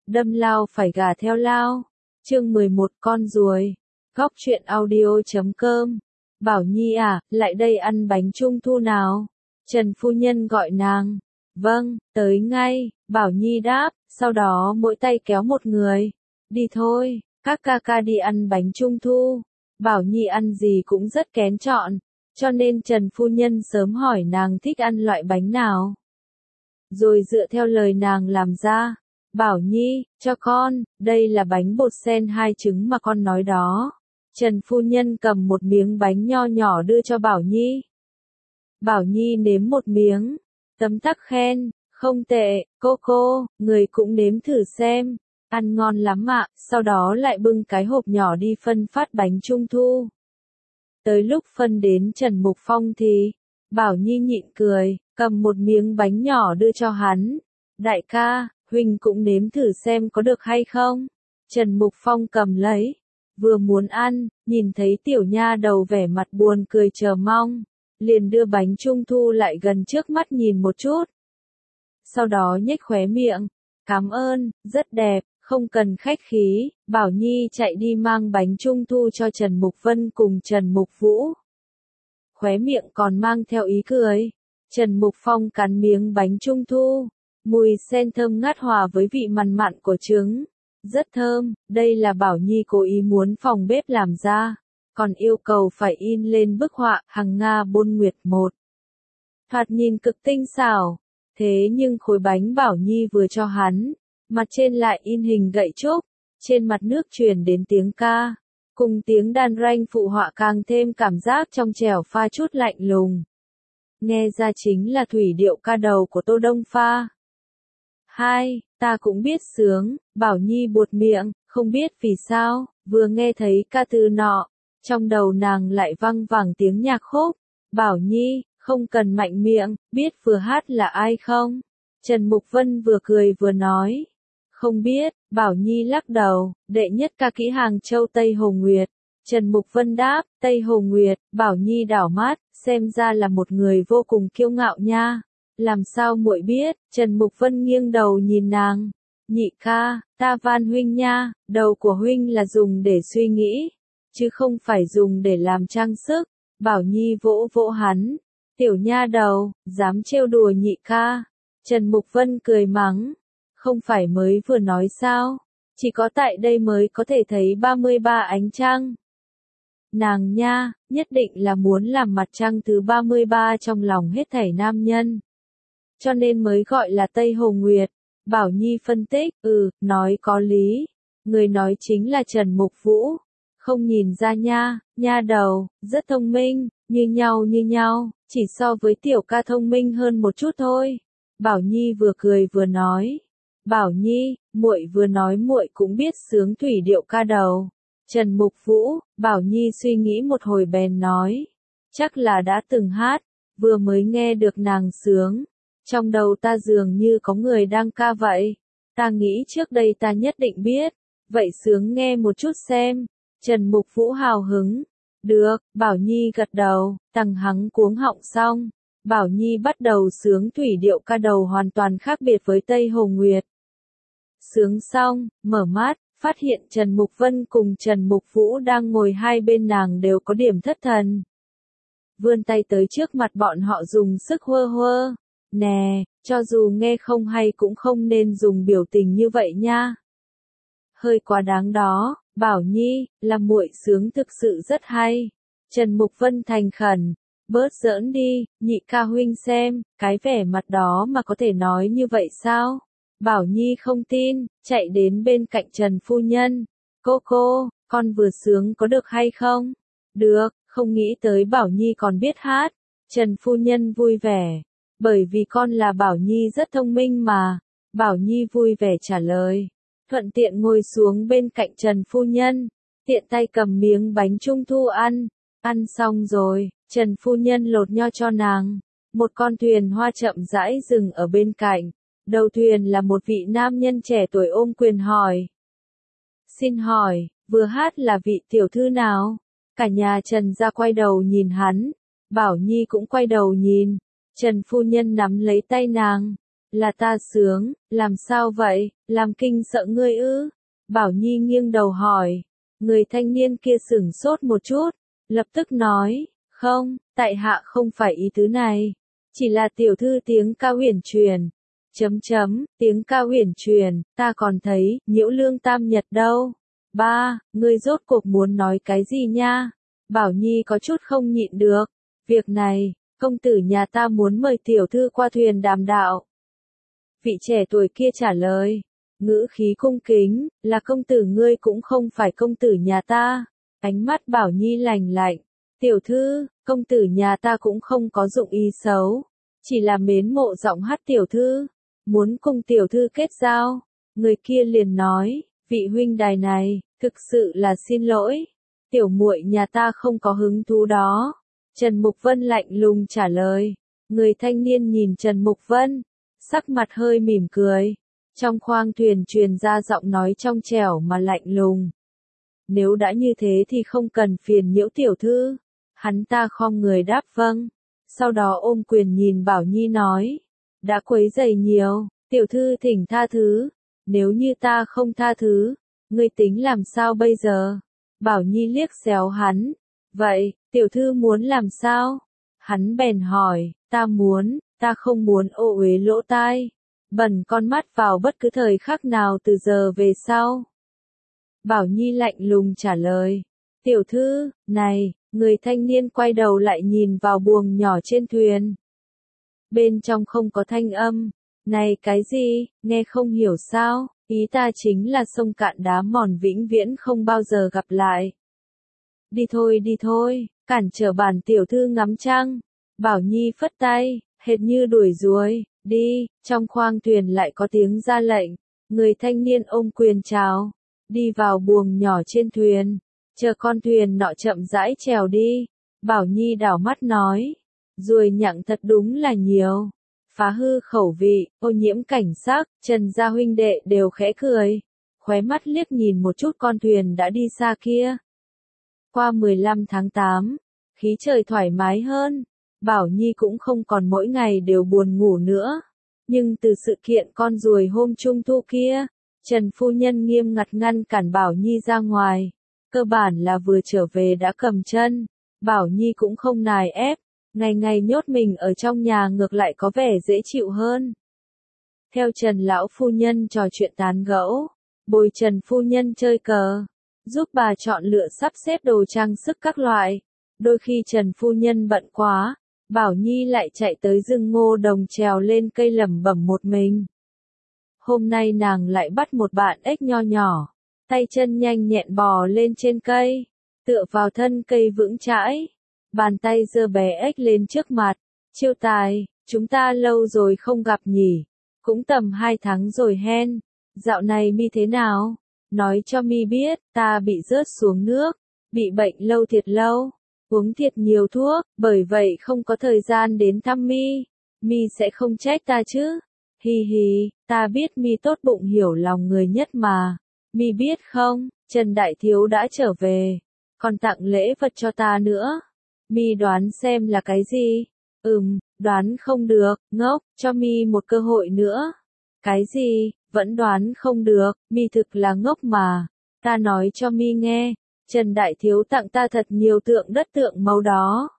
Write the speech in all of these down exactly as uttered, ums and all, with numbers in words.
đâm lao phải gà theo lao. Chương mười một con ruồi. Góc truyện audio chấm com. Bảo Nhi à, lại đây ăn bánh trung thu nào. Trần phu nhân gọi nàng. Vâng, tới ngay, Bảo Nhi đáp, sau đó mỗi tay kéo một người. Đi thôi, các ca ca đi ăn bánh trung thu. Bảo Nhi ăn gì cũng rất kén chọn, cho nên Trần phu nhân sớm hỏi nàng thích ăn loại bánh nào. Rồi dựa theo lời nàng làm ra. Bảo Nhi, cho con, đây là bánh bột sen hai trứng mà con nói đó. Trần phu nhân cầm một miếng bánh nho nhỏ đưa cho Bảo Nhi. Bảo Nhi nếm một miếng, tấm tắc khen, không tệ, cô cô, người cũng nếm thử xem, ăn ngon lắm ạ, sau đó lại bưng cái hộp nhỏ đi phân phát bánh trung thu. Tới lúc phân đến Trần Mục Phong thì, Bảo Nhi nhịn cười, cầm một miếng bánh nhỏ đưa cho hắn. Đại ca, huynh cũng nếm thử xem có được hay không. Trần Mục Phong cầm lấy, vừa muốn ăn, nhìn thấy tiểu nha đầu vẻ mặt buồn cười chờ mong, liền đưa bánh trung thu lại gần trước mắt nhìn một chút. Sau đó nhếch khóe miệng, cảm ơn, rất đẹp, không cần khách khí. Bảo Nhi chạy đi mang bánh trung thu cho Trần Mục Vân cùng Trần Mục Vũ. Khóe miệng còn mang theo ý cười. Trần Mục Phong cắn miếng bánh trung thu, mùi sen thơm ngát hòa với vị mặn mặn của trứng. Rất thơm, đây là Bảo Nhi cố ý muốn phòng bếp làm ra, còn yêu cầu phải in lên bức họa Hằng Nga Bôn Nguyệt một. Thoạt nhìn cực tinh xảo, thế nhưng khối bánh Bảo Nhi vừa cho hắn, mặt trên lại in hình gậy trúc, trên mặt nước truyền đến tiếng ca, cùng tiếng đàn ranh phụ họa càng thêm cảm giác trong trẻo pha chút lạnh lùng. Nghe ra chính là thủy điệu ca đầu của Tô Đông Pha. Hai, ta cũng biết sướng, Bảo Nhi buột miệng, không biết vì sao, vừa nghe thấy ca từ nọ, trong đầu nàng lại văng vẳng tiếng nhạc khúc. Bảo Nhi, không cần mạnh miệng, biết vừa hát là ai không? Trần Mục Vân vừa cười vừa nói. Không biết, Bảo Nhi lắc đầu, đệ nhất ca kỹ Hàng Châu Tây Hồ Nguyệt. Trần Mục Vân đáp, Tây Hồ Nguyệt. Bảo Nhi đảo mắt, xem ra là một người vô cùng kiêu ngạo nha. Làm sao muội biết? Trần Mục Vân nghiêng đầu nhìn nàng. Nhị ca, ta van huynh nha, đầu của huynh là dùng để suy nghĩ, chứ không phải dùng để làm trang sức. Bảo Nhi vỗ vỗ hắn. Tiểu nha đầu, dám trêu đùa nhị ca. Trần Mục Vân cười mắng. Không phải mới vừa nói sao? Chỉ có tại đây mới có thể thấy ba mươi ba ánh trăng. Nàng nha, nhất định là muốn làm mặt trăng thứ ba mươi ba trong lòng hết thảy nam nhân. Cho nên mới gọi là Tây Hồ Nguyệt. Bảo Nhi phân tích, ừ, nói có lý. Người nói chính là Trần Mục Vũ. Không nhìn ra nha, nha đầu, rất thông minh, như nhau như nhau, chỉ so với tiểu ca thông minh hơn một chút thôi. Bảo Nhi vừa cười vừa nói. Bảo Nhi, muội vừa nói muội cũng biết sướng thủy điệu ca đầu. Trần Mục Vũ, Bảo Nhi suy nghĩ một hồi bèn nói. Chắc là đã từng hát, vừa mới nghe được nàng sướng. Trong đầu ta dường như có người đang ca vậy. Ta nghĩ trước đây ta nhất định biết. Vậy sướng nghe một chút xem. Trần Mục Vũ hào hứng. Được, Bảo Nhi gật đầu, tằng hắng cuống họng xong. Bảo Nhi bắt đầu sướng thủy điệu ca đầu hoàn toàn khác biệt với Tây Hồ Nguyệt. Sướng xong, mở mắt, phát hiện Trần Mục Vân cùng Trần Mục Vũ đang ngồi hai bên nàng đều có điểm thất thần. Vươn tay tới trước mặt bọn họ dùng sức hơ hơ. Nè, cho dù nghe không hay cũng không nên dùng biểu tình như vậy nha. Hơi quá đáng đó, Bảo Nhi, là muội sướng thực sự rất hay. Trần Mục Vân thành khẩn, bớt giỡn đi, nhị ca huynh xem, cái vẻ mặt đó mà có thể nói như vậy sao? Bảo Nhi không tin, chạy đến bên cạnh Trần phu nhân. Cô cô, con vừa sướng có được hay không? Được, không nghĩ tới Bảo Nhi còn biết hát. Trần phu nhân vui vẻ. Bởi vì con là Bảo Nhi rất thông minh mà. Bảo Nhi vui vẻ trả lời. Thuận tiện ngồi xuống bên cạnh Trần phu nhân. Tiện tay cầm miếng bánh trung thu ăn. Ăn xong rồi, Trần phu nhân lột nho cho nàng. Một con thuyền hoa chậm rãi dừng ở bên cạnh. Đầu thuyền là một vị nam nhân trẻ tuổi ôm quyền hỏi. Xin hỏi, vừa hát là vị tiểu thư nào? Cả nhà Trần ra quay đầu nhìn hắn. Bảo Nhi cũng quay đầu nhìn. Trần phu nhân nắm lấy tay nàng. là ta sướng, làm sao vậy, làm kinh sợ ngươi ư? Bảo Nhi nghiêng đầu hỏi. Người thanh niên kia sửng sốt một chút, lập tức nói, không, tại hạ không phải ý tứ này. Chỉ là tiểu thư tiếng ca huyền truyền. Chấm chấm, tiếng ca huyền truyền, ta còn thấy, nhiễu lương tam nhật đâu. Ba, ngươi rốt cuộc muốn nói cái gì nha? Bảo Nhi có chút không nhịn được. Việc này, công tử nhà ta muốn mời tiểu thư qua thuyền đàm đạo. Vị trẻ tuổi kia trả lời, ngữ khí cung kính, là công tử ngươi cũng không phải công tử nhà ta. Ánh mắt Bảo Nhi lành lạnh, tiểu thư, công tử nhà ta cũng không có dụng ý xấu, chỉ là mến mộ giọng hát tiểu thư, muốn cùng tiểu thư kết giao. Người kia liền nói, vị huynh đài này, thực sự là xin lỗi, tiểu muội nhà ta không có hứng thú đó. Trần Mục Vân lạnh lùng trả lời. Người thanh niên nhìn Trần Mục Vân, sắc mặt hơi mỉm cười. Trong khoang thuyền truyền ra giọng nói trong trẻo mà lạnh lùng. Nếu đã như thế thì không cần phiền nhiễu tiểu thư. Hắn ta khom người đáp vâng. Sau đó ôm quyền nhìn Bảo Nhi nói. Đã quấy rầy nhiều, tiểu thư thỉnh tha thứ. Nếu như ta không tha thứ, ngươi tính làm sao bây giờ? Bảo Nhi liếc xéo hắn. Vậy, tiểu thư muốn làm sao? Hắn bèn hỏi, ta muốn, ta không muốn ô uế lỗ tai, bẩn con mắt vào bất cứ thời khắc nào từ giờ về sau. Bảo Nhi lạnh lùng trả lời, tiểu thư, này, người thanh niên quay đầu lại nhìn vào buồng nhỏ trên thuyền. Bên trong không có thanh âm, này cái gì, nghe không hiểu sao, ý ta chính là sông cạn đá mòn vĩnh viễn không bao giờ gặp lại. Đi thôi đi thôi, cản trở bản tiểu thư ngắm trăng. Bảo Nhi phất tay, hệt như đuổi ruồi, đi, trong khoang thuyền lại có tiếng ra lệnh. Người thanh niên ôm quyền chào, đi vào buồng nhỏ trên thuyền, chờ con thuyền nọ chậm rãi trèo đi. Bảo Nhi đảo mắt nói, ruồi nhặng thật đúng là nhiều, phá hư khẩu vị, ô nhiễm cảnh sắc. Trần gia huynh đệ đều khẽ cười, khóe mắt liếc nhìn một chút con thuyền đã đi xa kia. Qua mười lăm tháng tám, khí trời thoải mái hơn, Bảo Nhi cũng không còn mỗi ngày đều buồn ngủ nữa. Nhưng từ sự kiện con ruồi hôm trung thu kia, Trần phu nhân nghiêm ngặt ngăn cản Bảo Nhi ra ngoài. Cơ bản là vừa trở về đã cầm chân, Bảo Nhi cũng không nài ép, ngày ngày nhốt mình ở trong nhà ngược lại có vẻ dễ chịu hơn. Theo Trần lão phu nhân trò chuyện tán gẫu, bồi Trần phu nhân chơi cờ, giúp bà chọn lựa sắp xếp đồ trang sức các loại. Đôi khi Trần phu nhân bận quá, Bảo Nhi lại chạy tới rừng ngô đồng trèo lên cây lẩm bẩm một mình. Hôm nay nàng lại bắt một bạn ếch nho nhỏ, tay chân nhanh nhẹn bò lên trên cây, tựa vào thân cây vững chãi, bàn tay giơ bé ếch lên trước mặt. Chiêu tài, chúng ta lâu rồi không gặp nhỉ, cũng tầm hai tháng rồi hen, dạo này mi thế nào? Nói cho mi biết, ta bị rớt xuống nước, bị bệnh lâu thiệt lâu, uống thiệt nhiều thuốc, bởi vậy không có thời gian đến thăm mi. Mi sẽ không trách ta chứ? Hi hi, ta biết mi tốt bụng hiểu lòng người nhất mà. Mi biết không, Trần Đại Thiếu đã trở về, còn tặng lễ vật cho ta nữa. Mi đoán xem là cái gì? Ừm, đoán không được, ngốc, cho mi một cơ hội nữa. Cái gì? Vẫn đoán không được, mi thực là ngốc mà. Ta nói cho mi nghe, Trần Đại Thiếu tặng ta thật nhiều tượng đất tượng màu đó.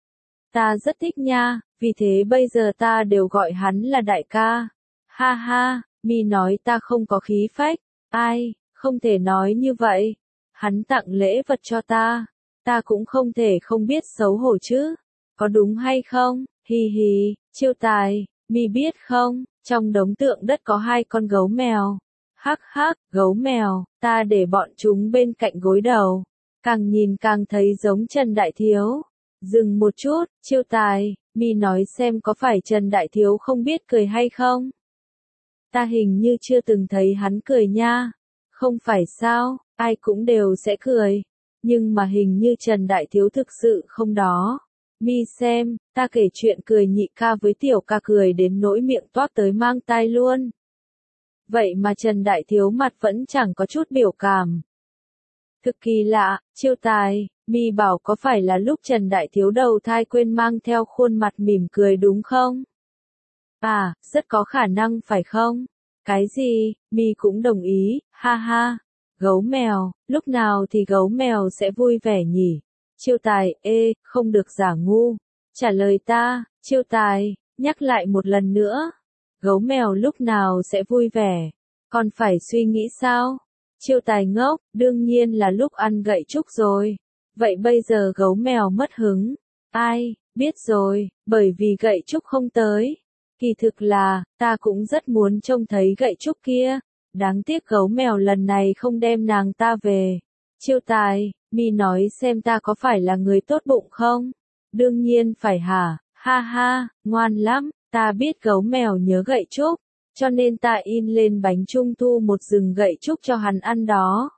Ta rất thích nha, vì thế bây giờ ta đều gọi hắn là đại ca. Ha ha, mi nói ta không có khí phách, ai, không thể nói như vậy. Hắn tặng lễ vật cho ta, ta cũng không thể không biết xấu hổ chứ, có đúng hay không? Hi hi, chiêu tài, mi biết không, trong đống tượng đất có hai con gấu mèo. Hắc hắc, gấu mèo, ta để bọn chúng bên cạnh gối đầu, càng nhìn càng thấy giống Trần Đại Thiếu. Dừng một chút, chiêu tài, mi nói xem có phải Trần Đại Thiếu không biết cười hay không? Ta hình như chưa từng thấy hắn cười nha. Không phải sao, ai cũng đều sẽ cười. Nhưng mà hình như Trần Đại Thiếu thực sự không đó. Mi xem, ta kể chuyện cười nhị ca với tiểu ca cười đến nỗi miệng toát tới mang tai luôn. Vậy mà Trần Đại Thiếu mặt vẫn chẳng có chút biểu cảm. Thực kỳ lạ, chiêu tài, mi bảo có phải là lúc Trần Đại Thiếu đầu thai quên mang theo khuôn mặt mỉm cười đúng không? À, rất có khả năng phải không? Cái gì, mi cũng đồng ý, ha ha. Gấu mèo, lúc nào thì gấu mèo sẽ vui vẻ nhỉ? Chiêu Tài, ê, không được giả ngu. Trả lời ta, Chiêu Tài, nhắc lại một lần nữa. Gấu mèo lúc nào sẽ vui vẻ? Còn phải suy nghĩ sao? Chiêu Tài ngốc, đương nhiên là lúc ăn gậy trúc rồi. Vậy bây giờ gấu mèo mất hứng. Ai, biết rồi, bởi vì gậy trúc không tới. Kỳ thực là, ta cũng rất muốn trông thấy gậy trúc kia. Đáng tiếc gấu mèo lần này không đem nàng ta về. Chiêu Tài, mi nói xem ta có phải là người tốt bụng không? Đương nhiên phải hả, ha ha, ngoan lắm, ta biết gấu mèo nhớ gậy trúc, cho nên ta in lên bánh trung thu một rừng gậy trúc cho hắn ăn đó.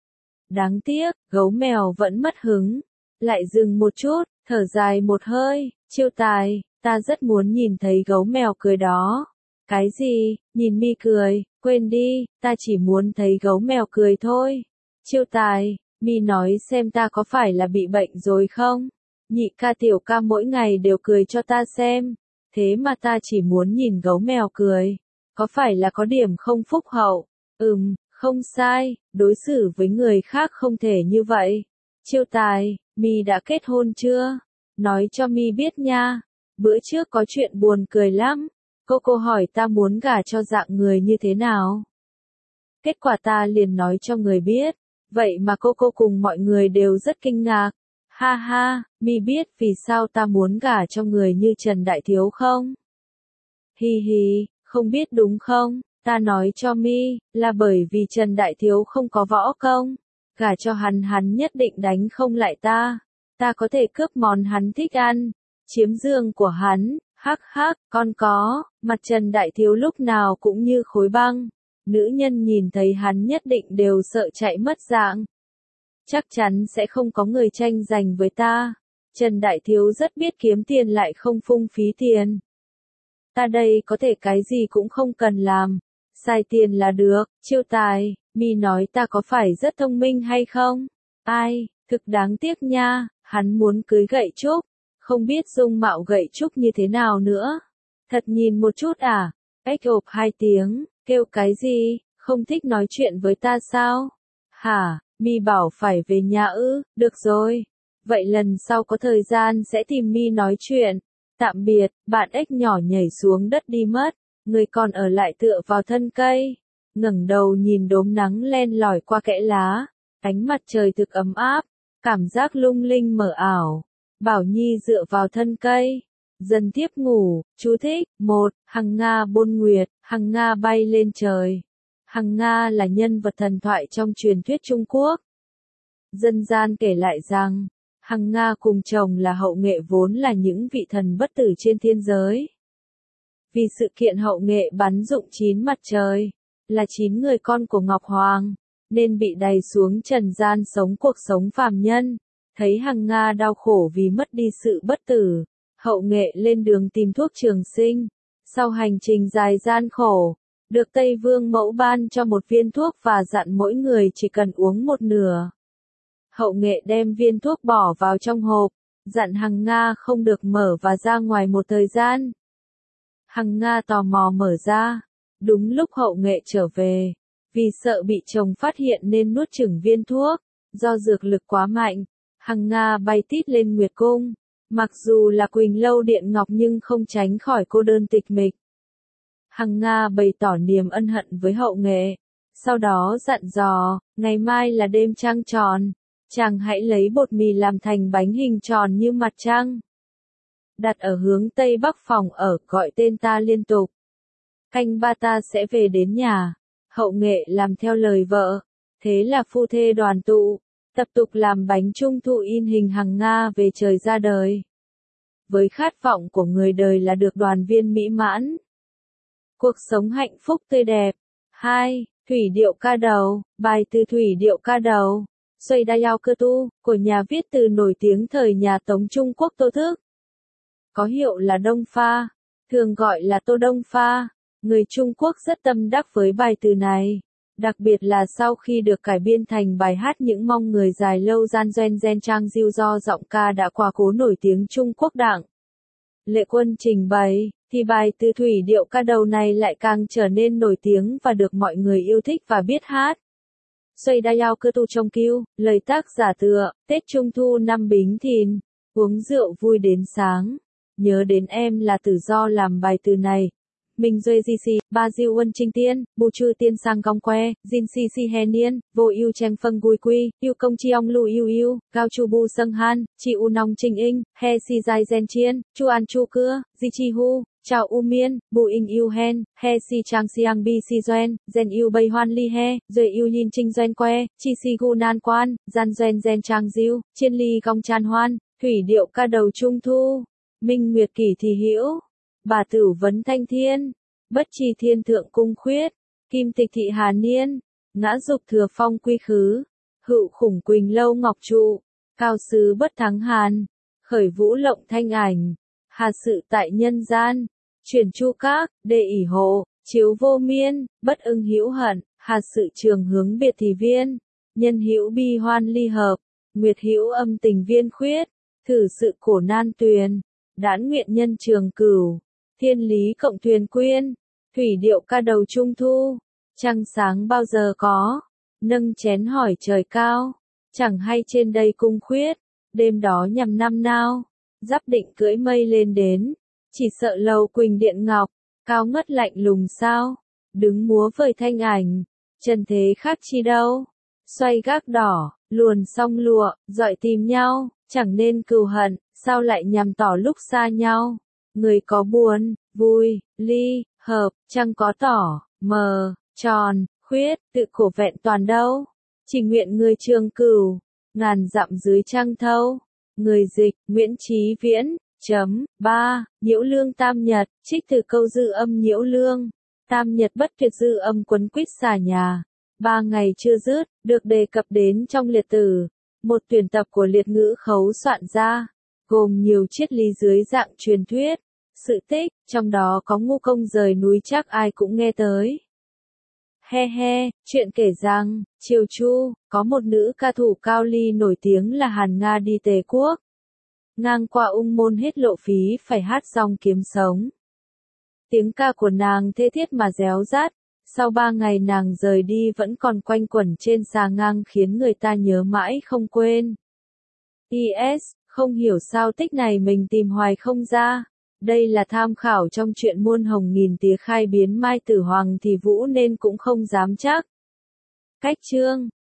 Đáng tiếc, gấu mèo vẫn mất hứng. Lại dừng một chút, thở dài một hơi, Chiêu Tài, ta rất muốn nhìn thấy gấu mèo cười đó. Cái gì, nhìn mi cười, quên đi, ta chỉ muốn thấy gấu mèo cười thôi. Chiêu Tài, mi nói xem ta có phải là bị bệnh rồi không? Nhị ca tiểu ca mỗi ngày đều cười cho ta xem. Thế mà ta chỉ muốn nhìn gấu mèo cười. Có phải là có điểm không phúc hậu? Ừm, không sai, đối xử với người khác không thể như vậy. Chiêu Tài, mi đã kết hôn chưa? Nói cho mi biết nha. Bữa trước có chuyện buồn cười lắm. Cô cô hỏi ta muốn gả cho dạng người như thế nào? Kết quả ta liền nói cho người biết. Vậy mà cô cô cùng mọi người đều rất kinh ngạc. Ha ha, mi biết vì sao ta muốn gả cho người như Trần Đại Thiếu không? Hi hi, không biết đúng không? Ta nói cho mi, là bởi vì Trần Đại Thiếu không có võ công. Gả cho hắn hắn nhất định đánh không lại ta. Ta có thể cướp món hắn thích ăn. Chiếm giường của hắn, hắc hắc, con có, mặt Trần Đại Thiếu lúc nào cũng như khối băng. Nữ nhân nhìn thấy hắn nhất định đều sợ chạy mất dạng. Chắc chắn sẽ không có người tranh giành với ta. Trần Đại Thiếu rất biết kiếm tiền lại không phung phí tiền. Ta đây có thể cái gì cũng không cần làm. Xài tiền là được, Chiêu Tài, mi nói ta có phải rất thông minh hay không? Ai, thực đáng tiếc nha, hắn muốn cưới gậy trúc. Không biết dung mạo gậy trúc như thế nào nữa. Thật nhìn một chút à? Ếch ộp hai tiếng, kêu cái gì, không thích nói chuyện với ta sao? Hả, mi bảo phải về nhà ư, được rồi. Vậy lần sau có thời gian sẽ tìm mi nói chuyện. Tạm biệt, bạn ếch nhỏ nhảy xuống đất đi mất. Người còn ở lại tựa vào thân cây. Ngẩng đầu nhìn đốm nắng len lỏi qua kẽ lá. Ánh mặt trời thực ấm áp. Cảm giác lung linh mờ ảo. Bảo Nhi dựa vào thân cây. Dần tiếp ngủ, chú thích, một, Hằng Nga bôn nguyệt, Hằng Nga bay lên trời. Hằng Nga là nhân vật thần thoại trong truyền thuyết Trung Quốc. Dân gian kể lại rằng, Hằng Nga cùng chồng là Hậu Nghệ vốn là những vị thần bất tử trên thiên giới. Vì sự kiện Hậu Nghệ bắn dụng chín mặt trời, là chín người con của Ngọc Hoàng, nên bị đày xuống trần gian sống cuộc sống phàm nhân. Thấy Hằng Nga đau khổ vì mất đi sự bất tử, Hậu Nghệ lên đường tìm thuốc trường sinh. Sau hành trình dài gian khổ, được Tây Vương Mẫu ban cho một viên thuốc và dặn mỗi người chỉ cần uống một nửa. Hậu Nghệ đem viên thuốc bỏ vào trong hộp, dặn Hằng Nga không được mở và ra ngoài một thời gian. Hằng Nga tò mò mở ra, đúng lúc Hậu Nghệ trở về, vì sợ bị chồng phát hiện nên nuốt chửng viên thuốc, do dược lực quá mạnh. Hằng Nga bay tít lên Nguyệt Cung, mặc dù là Quỳnh Lâu Điện Ngọc nhưng không tránh khỏi cô đơn tịch mịch. Hằng Nga bày tỏ niềm ân hận với Hậu Nghệ, sau đó dặn dò, ngày mai là đêm trăng tròn, chàng hãy lấy bột mì làm thành bánh hình tròn như mặt trăng. Đặt ở hướng Tây Bắc phòng ở, gọi tên ta liên tục. Canh ba ta sẽ về đến nhà. Hậu Nghệ làm theo lời vợ, thế là phu thê đoàn tụ. Tập tục làm bánh trung thu in hình Hằng Nga về trời ra đời. Với khát vọng của người đời là được đoàn viên mỹ mãn. Cuộc sống hạnh phúc tươi đẹp. hai. Thủy điệu ca đầu, bài từ Thủy điệu ca đầu, Xoay Đa Yao Cơ Tu, của nhà viết từ nổi tiếng thời nhà Tống Trung Quốc Tô Thức. Có hiệu là Đông Pha, thường gọi là Tô Đông Pha. Người Trung Quốc rất tâm đắc với bài từ này. Đặc biệt là sau khi được cải biên thành bài hát Những Mong Người Dài Lâu Gian Doen Gen Trang Diêu do giọng ca đã quá cố nổi tiếng Trung Quốc Đặng Lệ Quân trình bày. thì bài từ thủy điệu ca đầu này lại càng trở nên nổi tiếng và được mọi người yêu thích và biết hát. Xoay đa yao cơ tu trong kiêu, lời tác giả tựa, Tết Trung Thu năm Bính Thìn, uống rượu vui đến sáng. Nhớ đến em là tự do làm bài từ này. Mình Duê Di Si, Ba Diêu Uân Trinh Tiên, Bù Chư Tiên Sang Cong Que, Jin Si Si He Niên, Vô Yêu Cheng Phân Gui Quy, Yêu Công Chi Ong Lu Yêu Yêu, Cao Chu Bu Sâng Han, Chi U Nong Trinh Inh, He Si Giai Gen Chiên, Chu An Chu Cưa, Di Chi Hu, Chào U Miên, Bu In Yêu Hen, He Si Chang Siang Bi Si Doen, Gen Yêu Bay Hoan Li He, Duê Yêu Yin Trinh Doen Que, Chi Si Gu Nan Quan, Gian Doen Gen Chang Diêu, Chiên Ly Gong Chan Hoan, thủy điệu ca đầu Trung Thu, Minh Nguyệt Kỷ Thì Hữu, Bà Tử Vấn Thanh Thiên. Bất trì thiên thượng cung khuyết, kim tịch thị hà niên, ngã dục thừa phong quy khứ, hữu khủng quỳnh lâu ngọc trụ, cao sứ bất thắng hàn, khởi vũ lộng thanh ảnh, hà sự tại nhân gian, truyền chu các, đệ ỷ hộ, chiếu vô miên, bất ưng hữu hận, hà sự trường hướng biệt thì viên, nhân hữu bi hoan ly hợp, nguyệt hữu âm tình viên khuyết, thử sự khổ nan tuyền, đãn nguyện nhân trường cửu, thiên lý cộng thuyền quyên. Thủy điệu ca đầu Trung Thu, trăng sáng bao giờ có, nâng chén hỏi trời cao, chẳng hay trên đây cung khuyết, đêm đó nhằm năm nào, giáp định cưỡi mây lên đến, chỉ sợ lầu quỳnh điện ngọc, cao ngất lạnh lùng sao, đứng múa vời thanh ảnh, trần thế khác chi đâu, xoay gác đỏ, luồn song lụa, dọi tìm nhau, chẳng nên cừu hận, sao lại nhằm tỏ lúc xa nhau, người có buồn, vui, ly, hợp, chẳng có tỏ, mờ, tròn, khuyết, tự khổ vẹn toàn đâu. Chỉ nguyện người trường cửu, ngàn dặm dưới trăng thâu. Người dịch, Nguyễn Chí Viễn, chấm, ba, Nhiễu Lương Tam Nhật, trích từ câu dư âm Nhiễu Lương. Tam Nhật bất tuyệt dư âm quấn quýt xà nhà. Ba ngày chưa dứt, được đề cập đến trong liệt tử. Một tuyển tập của liệt ngữ khấu soạn ra, gồm nhiều triết lý dưới dạng truyền thuyết. Sự tích, trong đó có ngu công rời núi chắc ai cũng nghe tới. He he, chuyện kể rằng, Triều Chu, có một nữ ca thủ cao ly nổi tiếng là Hàn Nga đi Tề Quốc. Ngang qua ung môn hết lộ phí phải hát xong kiếm sống. Tiếng ca của nàng thê thiết mà réo rát, sau ba ngày nàng rời đi vẫn còn quanh quẩn trên xà ngang khiến người ta nhớ mãi không quên. i ét, không hiểu sao tích này mình tìm hoài không ra. Đây là tham khảo trong chuyện muôn hồng nghìn tía khai biến Mai Tử Hoàng thì Vũ nên cũng không dám chắc. Cách chương